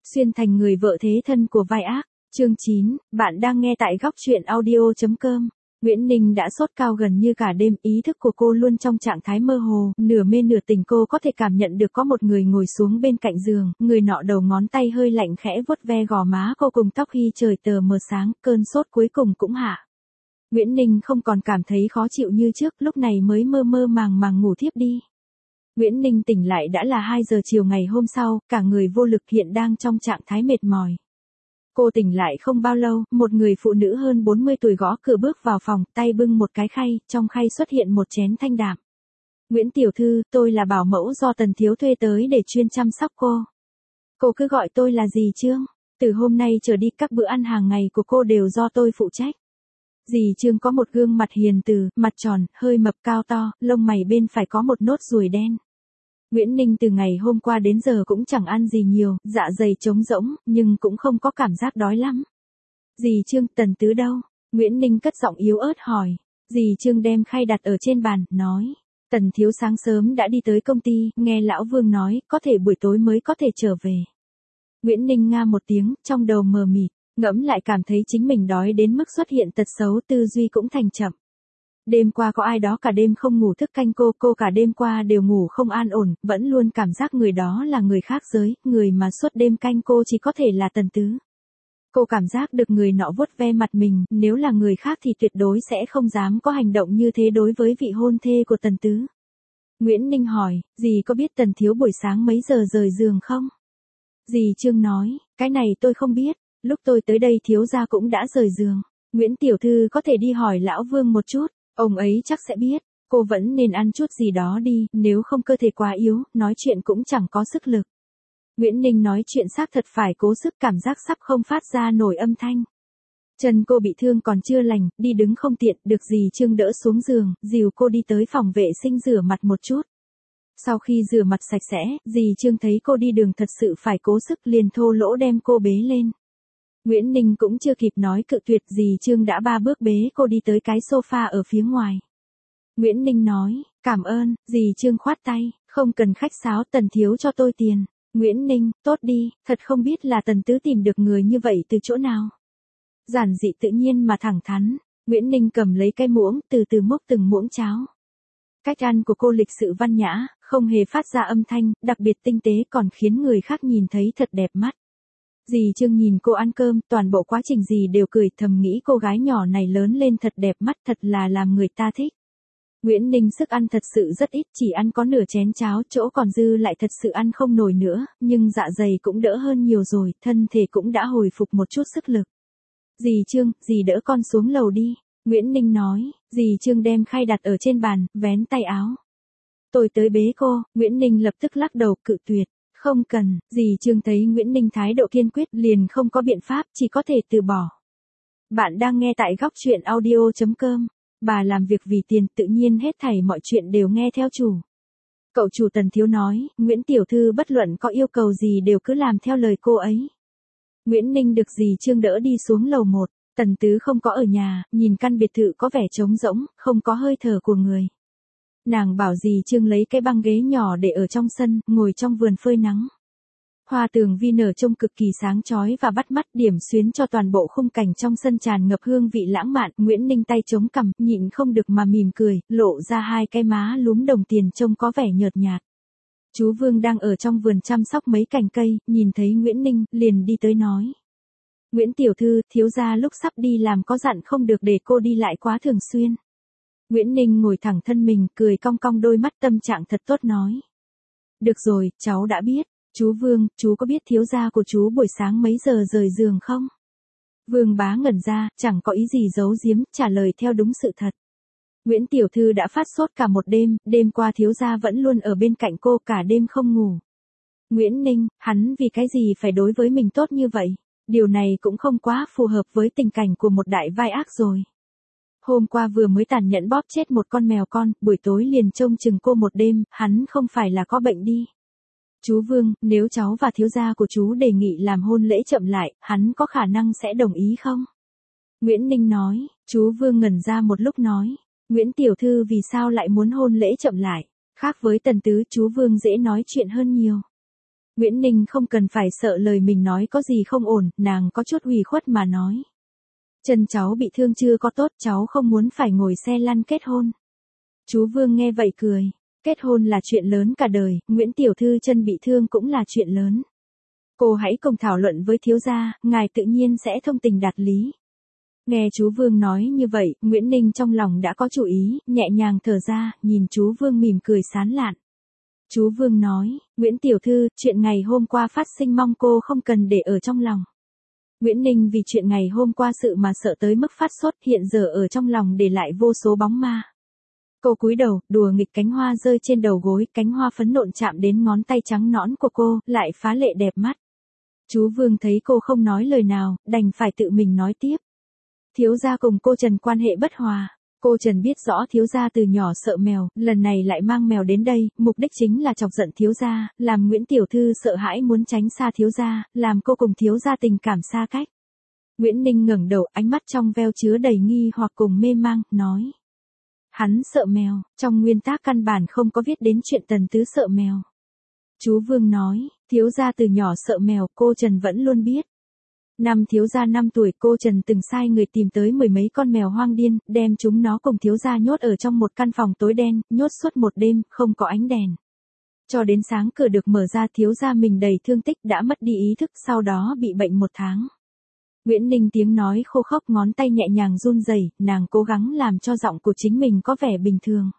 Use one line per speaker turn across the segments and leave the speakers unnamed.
Xuyên thành người vợ thế thân của vai ác. Chương 9, bạn đang nghe tại góc truyện audio.com. Nguyễn Ninh đã sốt cao gần như cả đêm, ý thức của cô luôn trong trạng thái mơ hồ, nửa mê nửa tỉnh. Cô có thể cảm nhận được có một người ngồi xuống bên cạnh giường, người nọ đầu ngón tay hơi lạnh khẽ vuốt ve gò má cô cùng tóc khi trời tờ mờ sáng, cơn sốt cuối cùng cũng hạ. Nguyễn Ninh không còn cảm thấy khó chịu như trước, lúc này mới mơ mơ màng màng ngủ thiếp đi. Nguyễn Ninh tỉnh lại đã là 2 giờ chiều ngày hôm sau, cả người vô lực hiện đang trong trạng thái mệt mỏi. Cô tỉnh lại không bao lâu, một người phụ nữ hơn 40 tuổi gõ cửa bước vào phòng, tay bưng một cái khay, trong khay xuất hiện một chén thanh đạm. Nguyễn tiểu thư, tôi là bảo mẫu do Tần Thiếu thuê tới để chuyên chăm sóc cô. Cô cứ gọi tôi là dì Trương. Từ hôm nay trở đi các bữa ăn hàng ngày của cô đều do tôi phụ trách. Dì Trương có một gương mặt hiền từ, mặt tròn, hơi mập cao to, lông mày bên phải có một nốt ruồi đen. Nguyễn Ninh từ ngày hôm qua đến giờ cũng chẳng ăn gì nhiều, dạ dày trống rỗng, nhưng cũng không có cảm giác đói lắm. Dì Trương, Tần Tứ đâu? Nguyễn Ninh cất giọng yếu ớt hỏi. Dì Trương đem khay đặt ở trên bàn, nói. Tần Thiếu sáng sớm đã đi tới công ty, nghe Lão Vương nói, có thể buổi tối mới có thể trở về. Nguyễn Ninh nga một tiếng, trong đầu mờ mịt, ngẫm lại cảm thấy chính mình đói đến mức xuất hiện tật xấu, tư duy cũng thành chậm. Đêm qua có ai đó cả đêm không ngủ thức canh cô cả đêm qua đều ngủ không an ổn, vẫn luôn cảm giác người đó là người khác giới, người mà suốt đêm canh cô chỉ có thể là Tần Tứ. Cô cảm giác được người nọ vuốt ve mặt mình, nếu là người khác thì tuyệt đối sẽ không dám có hành động như thế đối với vị hôn thê của Tần Tứ. Nguyễn Ninh hỏi, dì có biết Tần Thiếu buổi sáng mấy giờ rời giường không? Dì Trương nói, cái này tôi không biết, lúc tôi tới đây thiếu gia cũng đã rời giường. Nguyễn tiểu thư có thể đi hỏi Lão Vương một chút. Ông ấy chắc sẽ biết, cô vẫn nên ăn chút gì đó đi, nếu không cơ thể quá yếu, nói chuyện cũng chẳng có sức lực. Nguyễn Ninh nói chuyện xác thật phải cố sức, cảm giác sắp không phát ra nổi âm thanh. Chân cô bị thương còn chưa lành, đi đứng không tiện, được dì Trương đỡ xuống giường, dìu cô đi tới phòng vệ sinh rửa mặt một chút. Sau khi rửa mặt sạch sẽ, dì Trương thấy cô đi đường thật sự phải cố sức liền thô lỗ đem cô bế lên. Nguyễn Ninh cũng chưa kịp nói cự tuyệt, dì Trương đã 3 bước bế cô đi tới cái sofa ở phía ngoài. Nguyễn Ninh nói, cảm ơn, dì Trương khoát tay, không cần khách sáo, Tần Thiếu cho tôi tiền. Nguyễn Ninh, tốt đi, thật không biết là Tần Tứ tìm được người như vậy từ chỗ nào. Giản dị tự nhiên mà thẳng thắn, Nguyễn Ninh cầm lấy cái muỗng, từ từ múc từng muỗng cháo. Cách ăn của cô lịch sự văn nhã, không hề phát ra âm thanh, đặc biệt tinh tế còn khiến người khác nhìn thấy thật đẹp mắt. Dì Trương nhìn cô ăn cơm, toàn bộ quá trình dì đều cười, thầm nghĩ cô gái nhỏ này lớn lên thật đẹp mắt, thật là làm người ta thích. Nguyễn Ninh sức ăn thật sự rất ít, chỉ ăn có nửa chén cháo, chỗ còn dư lại thật sự ăn không nổi nữa, nhưng dạ dày cũng đỡ hơn nhiều rồi, thân thể cũng đã hồi phục một chút sức lực. Dì Trương, dì đỡ con xuống lầu đi. Nguyễn Ninh nói, dì Trương đem khay đặt ở trên bàn, vén tay áo. Tôi tới bế cô. Nguyễn Ninh lập tức lắc đầu cự tuyệt. Không cần, dì Trương thấy Nguyễn Ninh thái độ kiên quyết liền không có biện pháp, chỉ có thể từ bỏ. Bạn đang nghe tại góc truyện audio.com. Bà làm việc vì tiền, tự nhiên hết thảy mọi chuyện đều nghe theo chủ. Cậu chủ Tần Thiếu nói, Nguyễn tiểu thư bất luận có yêu cầu gì đều cứ làm theo lời cô ấy. Nguyễn Ninh được dì Trương đỡ đi xuống lầu 1, Tần Tứ không có ở nhà, nhìn căn biệt thự có vẻ trống rỗng, không có hơi thở của người. Nàng bảo dì Trương lấy cái băng ghế nhỏ để ở trong sân, ngồi trong vườn phơi nắng. Hoa tường vi nở trông cực kỳ sáng chói và bắt mắt, điểm xuyến cho toàn bộ khung cảnh trong sân tràn ngập hương vị lãng mạn. Nguyễn Ninh tay chống cằm, nhịn không được mà mỉm cười, lộ ra 2 cái má lúm đồng tiền trông có vẻ nhợt nhạt. Chú Vương đang ở trong vườn chăm sóc mấy cành cây, nhìn thấy Nguyễn Ninh, liền đi tới nói. Nguyễn tiểu thư, thiếu gia lúc sắp đi làm có dặn không được để cô đi lại quá thường xuyên. Nguyễn Ninh ngồi thẳng thân mình, cười cong cong đôi mắt, tâm trạng thật tốt nói. Được rồi, cháu đã biết. Chú Vương, chú có biết thiếu gia của chú buổi sáng mấy giờ rời giường không? Vương Bá ngẩn ra, chẳng có ý gì giấu giếm, trả lời theo đúng sự thật. Nguyễn tiểu thư đã phát sốt cả một đêm, đêm qua thiếu gia vẫn luôn ở bên cạnh cô cả đêm không ngủ. Nguyễn Ninh, hắn vì cái gì phải đối với mình tốt như vậy? Điều này cũng không quá phù hợp với tình cảnh của một đại vai ác rồi. Hôm qua vừa mới tàn nhẫn bóp chết một con mèo con, buổi tối liền trông chừng cô một đêm, hắn không phải là có bệnh đi. Chú Vương, nếu cháu và thiếu gia của chú đề nghị làm hôn lễ chậm lại, hắn có khả năng sẽ đồng ý không? Nguyễn Ninh nói, chú Vương ngẩn ra một lúc nói, Nguyễn tiểu thư vì sao lại muốn hôn lễ chậm lại? Khác với Tần Tứ, chú Vương dễ nói chuyện hơn nhiều. Nguyễn Ninh không cần phải sợ lời mình nói có gì không ổn, nàng có chút ủy khuất mà nói. Chân cháu bị thương chưa có tốt, cháu không muốn phải ngồi xe lăn kết hôn. Chú Vương nghe vậy cười. Kết hôn là chuyện lớn cả đời, Nguyễn Tiểu Thư chân bị thương cũng là chuyện lớn. Cô hãy cùng thảo luận với thiếu gia, ngài tự nhiên sẽ thông tình đạt lý. Nghe chú Vương nói như vậy, Nguyễn Ninh trong lòng đã có chủ ý, nhẹ nhàng thở ra, nhìn chú Vương mỉm cười sán lạn. Chú Vương nói, Nguyễn Tiểu Thư, chuyện ngày hôm qua phát sinh mong cô không cần để ở trong lòng. Nguyễn Ninh vì chuyện ngày hôm qua sự mà sợ tới mức phát sốt, hiện giờ ở trong lòng để lại vô số bóng ma. Cô cúi đầu, đùa nghịch cánh hoa rơi trên đầu gối, cánh hoa phấn nộn chạm đến ngón tay trắng nõn của cô, lại phá lệ đẹp mắt. Chú Vương thấy cô không nói lời nào, đành phải tự mình nói tiếp. Thiếu gia cùng cô Trần quan hệ bất hòa. Cô Trần biết rõ thiếu gia từ nhỏ sợ mèo, lần này lại mang mèo đến đây, mục đích chính là chọc giận thiếu gia, làm Nguyễn Tiểu Thư sợ hãi muốn tránh xa thiếu gia, làm cô cùng thiếu gia tình cảm xa cách. Nguyễn Ninh ngẩng đầu, ánh mắt trong veo chứa đầy nghi hoặc cùng mê mang, nói. Hắn sợ mèo, trong nguyên tắc căn bản không có viết đến chuyện Tần Tứ sợ mèo. Chú Vương nói, thiếu gia từ nhỏ sợ mèo, cô Trần vẫn luôn biết. Năm thiếu gia 5 tuổi, cô Trần từng sai người tìm tới 10 mấy con mèo hoang điên, đem chúng nó cùng thiếu gia nhốt ở trong một căn phòng tối đen, nhốt suốt một đêm, không có ánh đèn. Cho đến sáng cửa được mở ra, thiếu gia mình đầy thương tích đã mất đi ý thức, sau đó bị bệnh 1 tháng. Nguyễn Ninh tiếng nói khô khốc, ngón tay nhẹ nhàng run rẩy, nàng cố gắng làm cho giọng của chính mình có vẻ bình thường.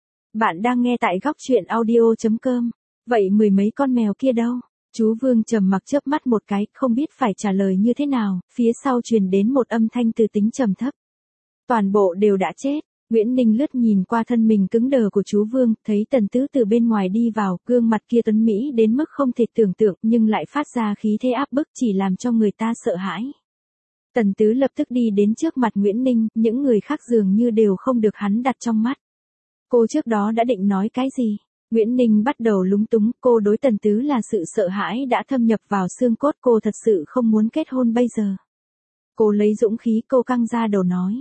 Bạn đang nghe tại góc truyện audio.com. Vậy 10 mấy con mèo kia đâu? Chú Vương trầm mặc chớp mắt một cái, không biết phải trả lời như thế nào, phía sau truyền đến một âm thanh từ tính trầm thấp. Toàn bộ đều đã chết. Nguyễn Ninh lướt nhìn qua thân mình cứng đờ của chú Vương, thấy Tần Tứ từ bên ngoài đi vào, gương mặt kia tuấn mỹ đến mức không thể tưởng tượng, nhưng lại phát ra khí thế áp bức chỉ làm cho người ta sợ hãi. Tần Tứ lập tức đi đến trước mặt Nguyễn Ninh, những người khác dường như đều không được hắn đặt trong mắt. Cô trước đó đã định nói cái gì? Nguyễn Ninh bắt đầu lúng túng, cô đối Tần Tứ là sự sợ hãi đã thâm nhập vào xương cốt, cô thật sự không muốn kết hôn bây giờ. Cô lấy dũng khí, cô căng ra đầu nói,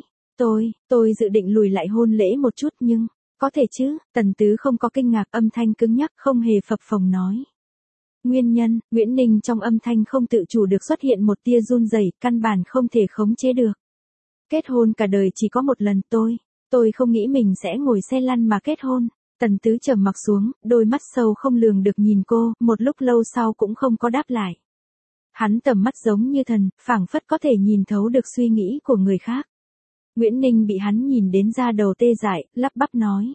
tôi dự định lùi lại hôn lễ một chút nhưng, có thể chứ? Tần Tứ không có kinh ngạc, âm thanh cứng nhắc, không hề phập phồng nói. Nguyên nhân, Nguyễn Ninh trong âm thanh không tự chủ được xuất hiện một tia run rẩy, căn bản không thể khống chế được. Kết hôn cả đời chỉ có một lần, tôi không nghĩ mình sẽ ngồi xe lăn mà kết hôn. Tần Tứ trầm mặc xuống, đôi mắt sâu không lường được nhìn cô, một lúc lâu sau cũng không có đáp lại. Hắn tầm mắt giống như thần, phảng phất có thể nhìn thấu được suy nghĩ của người khác. Nguyễn Ninh bị hắn nhìn đến da đầu tê dại, lắp bắp nói.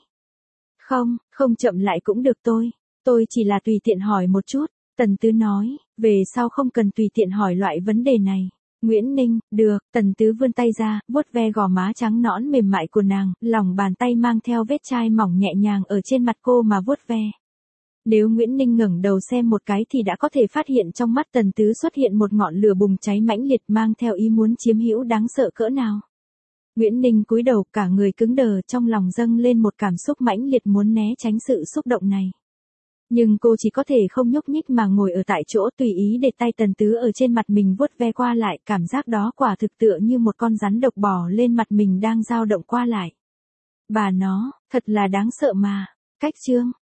Không chậm lại cũng được, tôi chỉ là tùy tiện hỏi một chút. Tần Tứ nói, về sau không cần tùy tiện hỏi loại vấn đề này. Nguyễn Ninh, được. Tần Tứ vươn tay ra, vuốt ve gò má trắng nõn mềm mại của nàng, lòng bàn tay mang theo vết chai mỏng nhẹ nhàng ở trên mặt cô mà vuốt ve. Nếu Nguyễn Ninh ngẩng đầu xem một cái thì đã có thể phát hiện trong mắt Tần Tứ xuất hiện một ngọn lửa bùng cháy mãnh liệt, mang theo ý muốn chiếm hữu đáng sợ cỡ nào. Nguyễn Ninh cúi đầu, cả người cứng đờ, trong lòng dâng lên một cảm xúc mãnh liệt muốn né tránh sự xúc động này. Nhưng cô chỉ có thể không nhúc nhích mà ngồi ở tại chỗ, tùy ý để tay Tần Tứ ở trên mặt mình vuốt ve qua lại, cảm giác đó quả thực tựa như một con rắn độc bò lên mặt mình đang dao động qua lại. Bà nó, thật là đáng sợ mà. Cách chương